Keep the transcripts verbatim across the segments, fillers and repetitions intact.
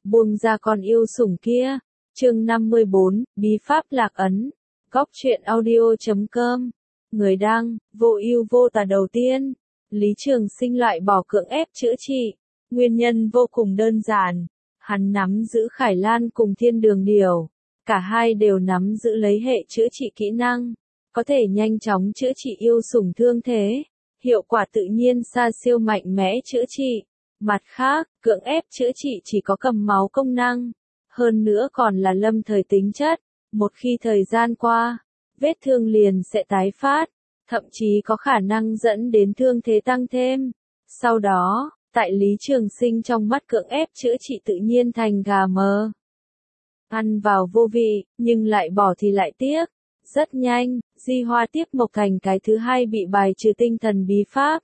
buông ra con yêu sủng kia. Chương năm mươi bốn, bí pháp lạc ấn. Góc truyện audio chấm com. Người đăng, vô ưu vô tà. Đầu tiên, Lý Trường Sinh loại bỏ cưỡng ép chữa trị. Nguyên nhân vô cùng đơn giản. Hắn nắm giữ Khải Lan cùng Thiên Đường Điểu. Cả hai đều nắm giữ lấy hệ chữa trị kỹ năng. Có thể nhanh chóng chữa trị yêu sủng thương thế. Hiệu quả tự nhiên xa siêu mạnh mẽ chữa trị. Mặt khác, cưỡng ép chữa trị chỉ có cầm máu công năng. Hơn nữa còn là lâm thời tính chất. Một khi thời gian qua, vết thương liền sẽ tái phát. Thậm chí có khả năng dẫn đến thương thế tăng thêm. Sau đó, tại Lý Trường Sinh trong mắt cưỡng ép chữa trị tự nhiên thành gà mờ. Ăn vào vô vị, nhưng lại bỏ thì lại tiếc. Rất nhanh, Di Hoa Tiếp Mộc thành cái thứ hai bị bài trừ tinh thần bí pháp.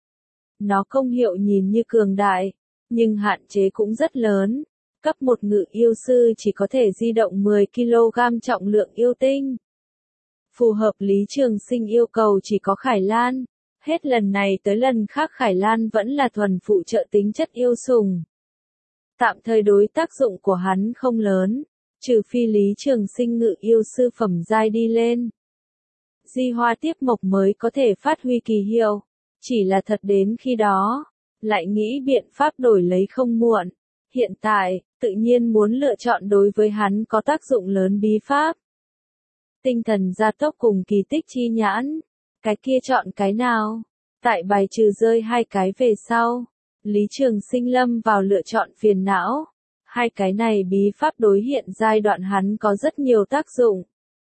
Nó công hiệu nhìn như cường đại, nhưng hạn chế cũng rất lớn. Cấp một ngự yêu sư chỉ có thể di động mười ki lô gam trọng lượng yêu tinh. Phù hợp Lý Trường Sinh yêu cầu chỉ có Khải Lan. Hết lần này tới lần khác Khải Lan vẫn là thuần phụ trợ tính chất yêu sủng. Tạm thời đối tác dụng của hắn không lớn, trừ phi Lý Trường Sinh ngự yêu sư phẩm giai đi lên. Di Hoa Tiếp Mộc mới có thể phát huy kỳ hiệu. Chỉ là thật đến khi đó, lại nghĩ biện pháp đổi lấy không muộn. Hiện tại, tự nhiên muốn lựa chọn đối với hắn có tác dụng lớn bí pháp. Tinh thần gia tốc cùng kỳ tích chi nhãn. Cái kia chọn cái nào? Tại bài trừ rơi hai cái về sau, Lý Trường Sinh lâm vào lựa chọn phiền não. Hai cái này bí pháp đối hiện giai đoạn hắn có rất nhiều tác dụng.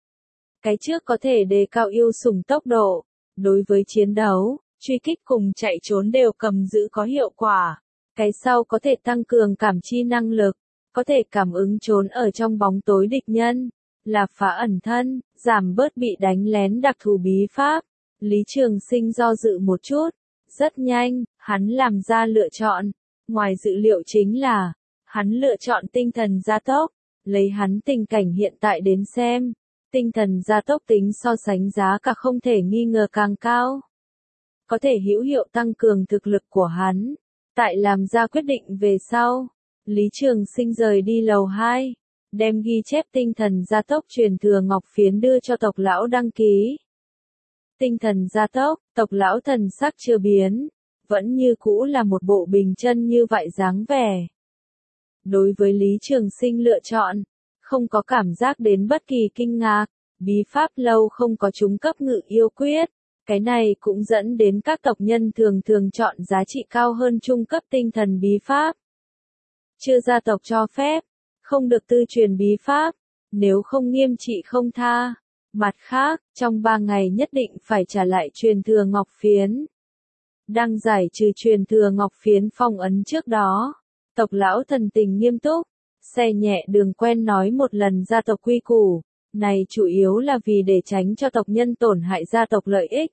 Cái trước có thể đề cao yêu sủng tốc độ. Đối với chiến đấu, truy kích cùng chạy trốn đều cầm giữ có hiệu quả. Cái sau có thể tăng cường cảm chi năng lực, có thể cảm ứng trốn ở trong bóng tối địch nhân, là phá ẩn thân, giảm bớt bị đánh lén đặc thù bí pháp. Lý Trường Sinh do dự một chút, rất nhanh, hắn làm ra lựa chọn. Ngoài dự liệu chính là, hắn lựa chọn tinh thần gia tốc, lấy hắn tình cảnh hiện tại đến xem, tinh thần gia tốc tính so sánh giá cả không thể nghi ngờ càng cao. Có thể hữu hiệu tăng cường thực lực của hắn. Tại làm ra quyết định về sau, Lý Trường Sinh rời đi lầu hai, đem ghi chép tinh thần gia tốc truyền thừa ngọc phiến đưa cho tộc lão đăng ký. Tinh thần gia tốc, tộc lão thần sắc chưa biến, vẫn như cũ là một bộ bình chân như vậy dáng vẻ. Đối với Lý Trường Sinh lựa chọn, không có cảm giác đến bất kỳ kinh ngạc, bí pháp lâu không có trúng cấp ngự yêu quyết. Cái này cũng dẫn đến các tộc nhân thường thường chọn giá trị cao hơn trung cấp tinh thần bí pháp. Chưa gia tộc cho phép, không được tư truyền bí pháp, nếu không nghiêm trị không tha. Mặt khác, trong ba ngày nhất định phải trả lại truyền thừa ngọc phiến. Đang giải trừ truyền thừa ngọc phiến phong ấn trước đó, tộc lão thần tình nghiêm túc, xe nhẹ đường quen nói một lần gia tộc quy củ. Này chủ yếu là vì để tránh cho tộc nhân tổn hại gia tộc lợi ích.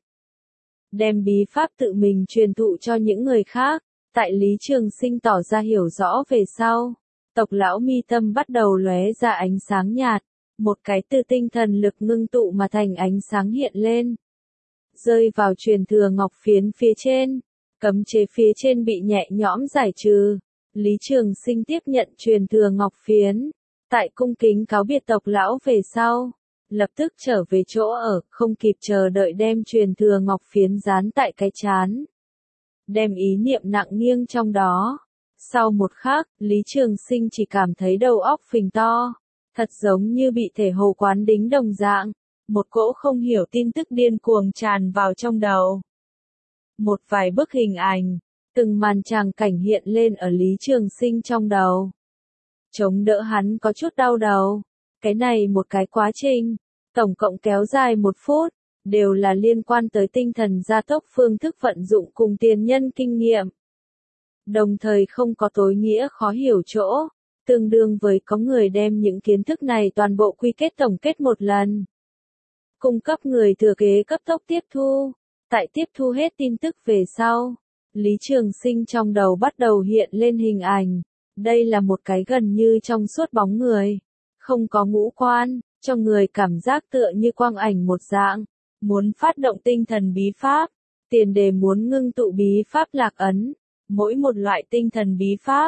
Đem bí pháp tự mình truyền thụ cho những người khác. Tại Lý Trường Sinh tỏ ra hiểu rõ về sau, tộc lão mi tâm bắt đầu lóe ra ánh sáng nhạt. Một cái từ tinh thần lực ngưng tụ mà thành ánh sáng hiện lên. Rơi vào truyền thừa ngọc phiến phía trên. Cấm chế phía trên bị nhẹ nhõm giải trừ. Lý Trường Sinh tiếp nhận truyền thừa ngọc phiến. Tại cung kính cáo biệt tộc lão về sau, lập tức trở về chỗ ở, không kịp chờ đợi đem truyền thừa ngọc phiến dán tại cái trán. Đem ý niệm nặng nghiêng trong đó. Sau một khắc, Lý Trường Sinh chỉ cảm thấy đầu óc phình to, thật giống như bị thể hồ quán đính đồng dạng. Một cỗ không hiểu tin tức điên cuồng tràn vào trong đầu. Một vài bức hình ảnh, từng màn tràng cảnh hiện lên ở Lý Trường Sinh trong đầu. Chống đỡ hắn có chút đau đầu. Cái này một cái quá trình, tổng cộng kéo dài một phút, đều là liên quan tới tinh thần gia tốc phương thức vận dụng cùng tiền nhân kinh nghiệm. Đồng thời không có tối nghĩa khó hiểu chỗ, tương đương với có người đem những kiến thức này toàn bộ quy kết tổng kết một lần. Cung cấp người thừa kế cấp tốc tiếp thu. Tại tiếp thu hết tin tức về sau, Lý Trường Sinh trong đầu bắt đầu hiện lên hình ảnh. Đây là một cái gần như trong suốt bóng người, không có ngũ quan, cho người cảm giác tựa như quang ảnh một dạng. Muốn phát động tinh thần bí pháp, tiền đề muốn ngưng tụ bí pháp lạc ấn. Mỗi một loại tinh thần bí pháp,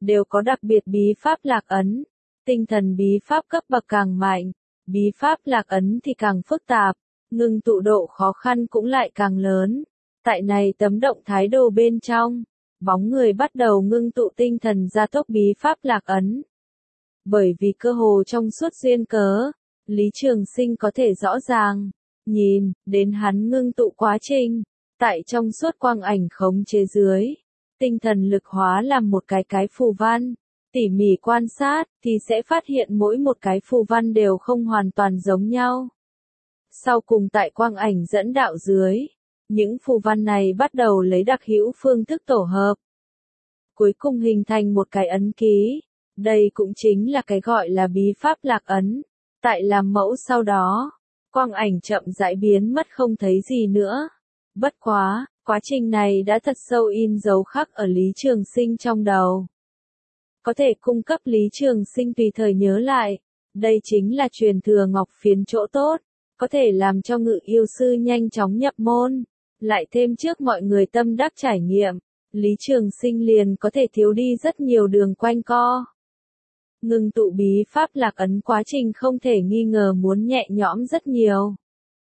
đều có đặc biệt bí pháp lạc ấn. Tinh thần bí pháp cấp bậc càng mạnh, bí pháp lạc ấn thì càng phức tạp, ngưng tụ độ khó khăn cũng lại càng lớn. Tại này tấm động thái đồ bên trong, bóng người bắt đầu ngưng tụ tinh thần gia tốc bí pháp lạc ấn. Bởi vì cơ hồ trong suốt duyên cớ, Lý Trường Sinh có thể rõ ràng nhìn đến hắn ngưng tụ quá trình, tại trong suốt quang ảnh khống chế dưới, tinh thần lực hóa làm một cái cái phù văn. Tỉ mỉ quan sát thì sẽ phát hiện mỗi một cái phù văn đều không hoàn toàn giống nhau. Sau cùng tại quang ảnh dẫn đạo dưới, những phù văn này bắt đầu lấy đặc hữu phương thức tổ hợp. Cuối cùng hình thành một cái ấn ký. Đây cũng chính là cái gọi là bí pháp lạc ấn. Tại làm mẫu sau đó, quang ảnh chậm rãi biến mất không thấy gì nữa. Bất quá, quá trình này đã thật sâu in dấu khắc ở Lý Trường Sinh trong đầu. Có thể cung cấp Lý Trường Sinh tùy thời nhớ lại. Đây chính là truyền thừa ngọc phiến chỗ tốt, có thể làm cho ngự yêu sư nhanh chóng nhập môn. Lại thêm trước mọi người tâm đắc trải nghiệm, Lý Trường Sinh liền có thể thiếu đi rất nhiều đường quanh co. Ngưng tụ bí pháp lạc ấn quá trình không thể nghi ngờ muốn nhẹ nhõm rất nhiều.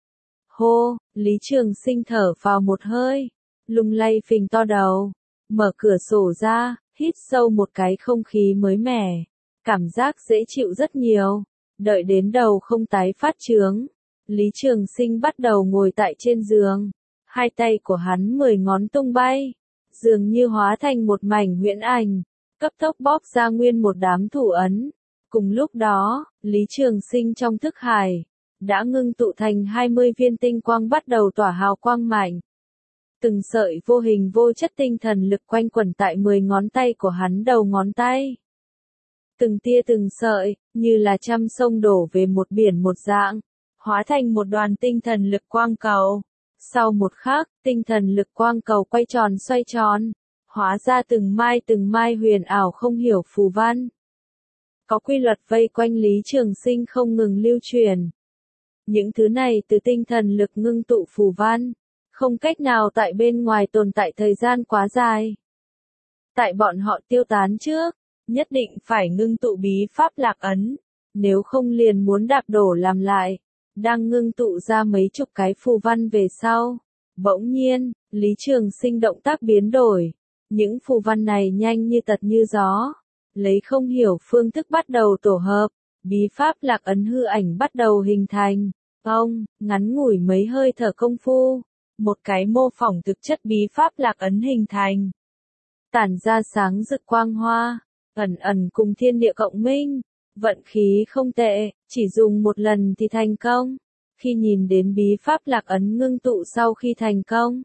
Hô, Lý Trường Sinh thở vào một hơi, lung lay phình to đầu, mở cửa sổ ra, hít sâu một cái không khí mới mẻ, cảm giác dễ chịu rất nhiều. Đợi đến đầu không tái phát chướng, Lý Trường Sinh bắt đầu ngồi tại trên giường, hai tay của hắn mười ngón tung bay, dường như hóa thành một mảnh huyễn ảnh, cấp tốc bóp ra nguyên một đám thủ ấn. Cùng lúc đó, Lý Trường Sinh trong thức hải đã ngưng tụ thành hai mươi viên tinh quang bắt đầu tỏa hào quang mạnh. Từng sợi vô hình vô chất tinh thần lực quanh quẩn tại mười ngón tay của hắn đầu ngón tay. Từng tia từng sợi, như là trăm sông đổ về một biển một dạng, hóa thành một đoàn tinh thần lực quang cầu. Sau một khắc, tinh thần lực quang cầu quay tròn xoay tròn, hóa ra từng mai từng mai huyền ảo không hiểu phù văn. Có quy luật vây quanh Lý Trường Sinh không ngừng lưu truyền. Những thứ này từ tinh thần lực ngưng tụ phù văn, không cách nào tại bên ngoài tồn tại thời gian quá dài. Tại bọn họ tiêu tán trước, nhất định phải ngưng tụ bí pháp lạc ấn, nếu không liền muốn đạp đổ làm lại. Đang ngưng tụ ra mấy chục cái phù văn về sau, bỗng nhiên, Lý Trường Sinh động tác biến đổi. Những phù văn này nhanh như tật như gió, lấy không hiểu phương thức bắt đầu tổ hợp, bí pháp lạc ấn hư ảnh bắt đầu hình thành. Ông, ngắn ngủi mấy hơi thở công phu, một cái mô phỏng thực chất bí pháp lạc ấn hình thành. Tản ra sáng rực quang hoa, ẩn ẩn cùng thiên địa cộng minh, vận khí không tệ, chỉ dùng một lần thì thành công. Khi nhìn đến bí pháp lạc ấn ngưng tụ sau khi thành công,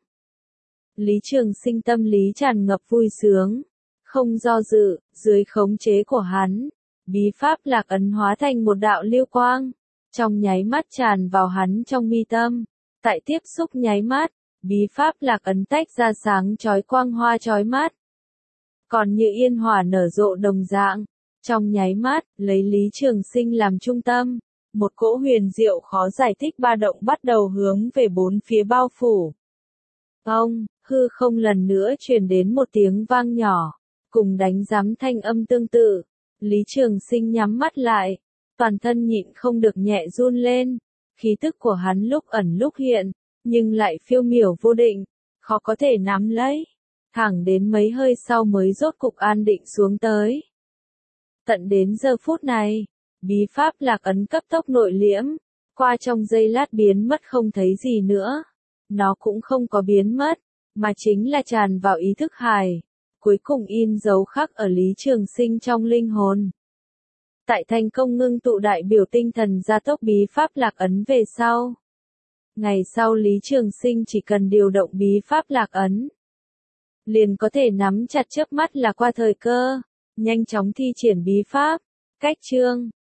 Lý Trường Sinh tâm lý tràn ngập vui sướng, không do dự, dưới khống chế của hắn, bí pháp lạc ấn hóa thành một đạo lưu quang, trong nháy mắt tràn vào hắn trong mi tâm. Tại tiếp xúc nháy mắt, bí pháp lạc ấn tách ra sáng chói quang hoa chói mắt. Còn như yên hỏa nở rộ đồng dạng, trong nháy mắt, lấy Lý Trường Sinh làm trung tâm, một cỗ huyền diệu khó giải thích ba động bắt đầu hướng về bốn phía bao phủ. Ông, hư không lần nữa truyền đến một tiếng vang nhỏ, cùng đánh giám thanh âm tương tự. Lý Trường Sinh nhắm mắt lại, toàn thân nhịn không được nhẹ run lên, khí tức của hắn lúc ẩn lúc hiện, nhưng lại phiêu miểu vô định, khó có thể nắm lấy, thẳng đến mấy hơi sau mới rốt cục an định xuống tới. Tận đến giờ phút này, bí pháp lạc ấn cấp tốc nội liễm, qua trong giây lát biến mất không thấy gì nữa. Nó cũng không có biến mất, mà chính là tràn vào ý thức hải, cuối cùng in dấu khắc ở Lý Trường Sinh trong linh hồn. Tại thành công ngưng tụ đại biểu tinh thần gia tốc bí pháp lạc ấn về sau. Ngày sau Lý Trường Sinh chỉ cần điều động bí pháp lạc ấn, liền có thể nắm chặt chớp mắt là qua thời cơ, nhanh chóng thi triển bí pháp. Cách chương